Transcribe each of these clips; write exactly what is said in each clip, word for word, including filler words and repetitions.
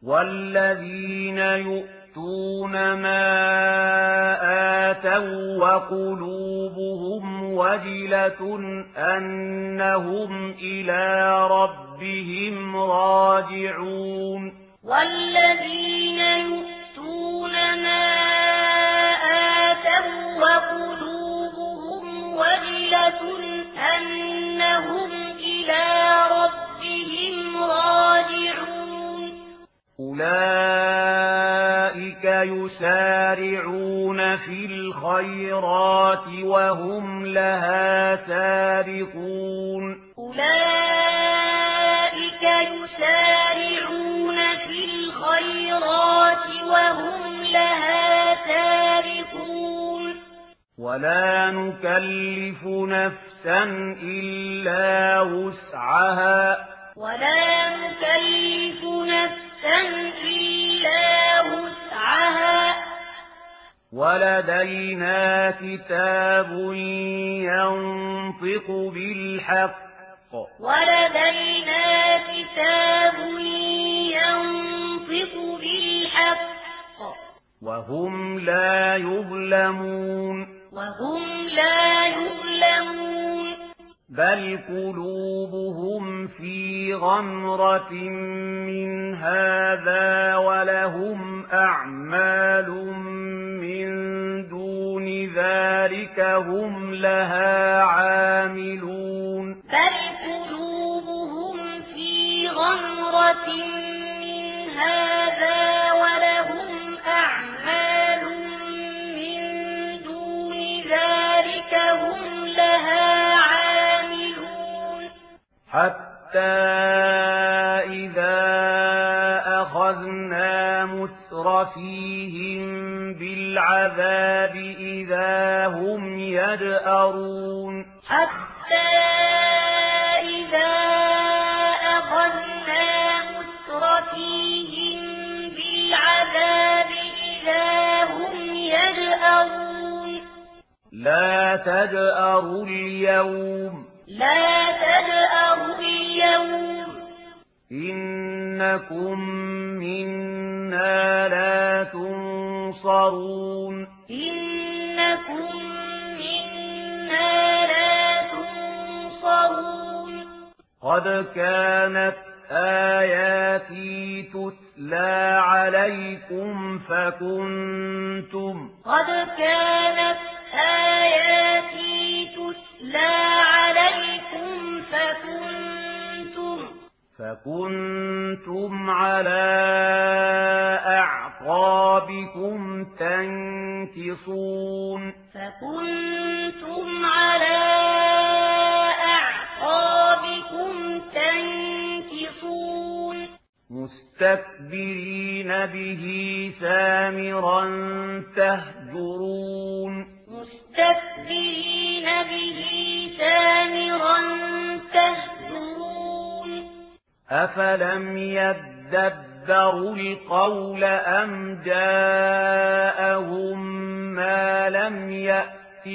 والذين يؤتون ما آتوا وقلوبهم وجلة أنهم إلى ربهم راجعون والذين يؤتون ما آتوا وقلوبهم وجلة أنهم إلى ربهم راجعون أولئك يسارعون في الخيرات وهم لها سابقون أولئك يسارعون في الخيرات وهم لها سابقون ولا نكلف نفسا إلا وسعها ولا نكلف نفسا إلا وسعها ولدينا كتاب ينطق بالحق ولدينا كتاب ينطق بالحق وهم لا يظلمون وهم لا يظلمون بل قلوبهم في غمرة من هذا ولهم أعمال من دون ذلك هم لها عاملون بل قلوبهم في غمرة من هذا ولهم أعمال من دون ذلك هم لها عاملون حتى إذا أخذنا مترفيهم بالعذاب إذا هم يجأرون حتى إذا أخذنا مترفيهم بالعذاب إذا هم يجأرون لا تجأروا اليوم لا تجأروا اليوم إنكم منا لا تنصرون إنكم منا لا تنصرون قد كانت آياتي تتلى عليكم فكنتم قد كانت آياتي تتلى عليكم فكنتم فكنتم على أعقابكم تنكصون فكنتم على أعقابكم تنكصون مستكبرين به سامرا تهجرون مستكبرين به سامرا تهجرون أفلم يدبروا القول أم جاءهم ما لم يأت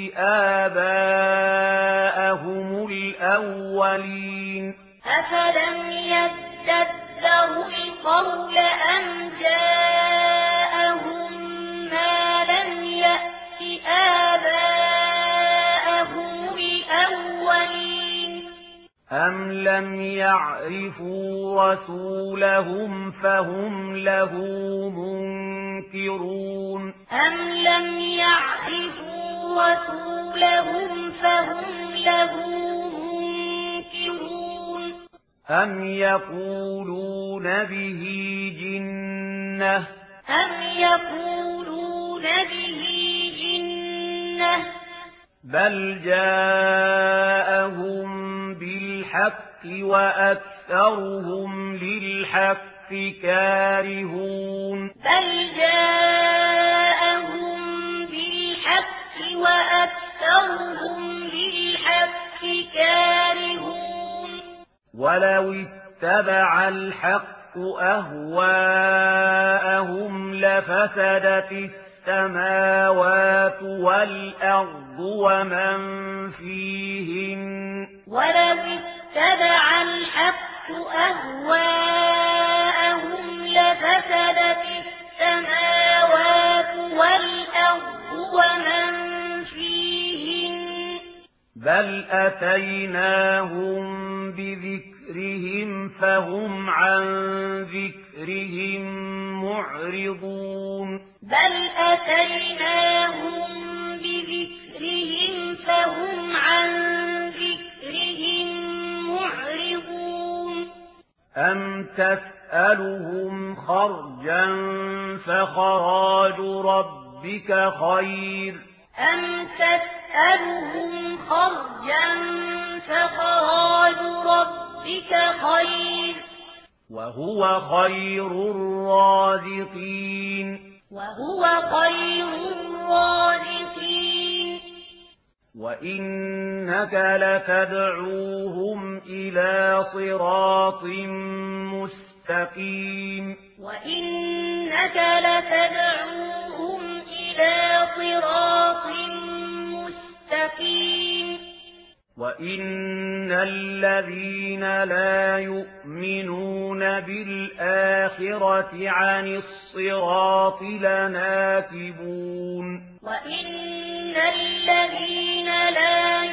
آباءهم الأولين أفلم يدبروا القول أم جاءهم ما لم يأت آباءهم الأولين أم لم يعرفوا رسولهم فهم له منكرون أم لم يعرفوا رسولهم فهم له منكرون أم يقولون به جنة أم يقولون به جنة بل جاءهم بالحق وأكثرهم للحق كارهون بل جاءهم بالحق وأكثرهم للحق كارهون ولو اتبع الحق أهواءهم لفسدت السماوات والأرض ومن فيهن ولو اتبع الحق أهواءهم لفسدت أتيناهم بذكرهم فهم عن ذكرهم معرضون بل أتيناهم بذكرهم فهم عن ذكرهم معرضون أم تسألهم خرجا فخراج ربك خير أم تسألهم خرجا فخراج ربك خير وهو خير الرازقين وهو خير الرازقين وإنك لتدعوهم إلى صراط مستقيم وإنك لتدعوهم إلى صراط مستقيم وإن الذين لا يؤمنون بالآخرة عن الصراط لناكبون وإن الذين لا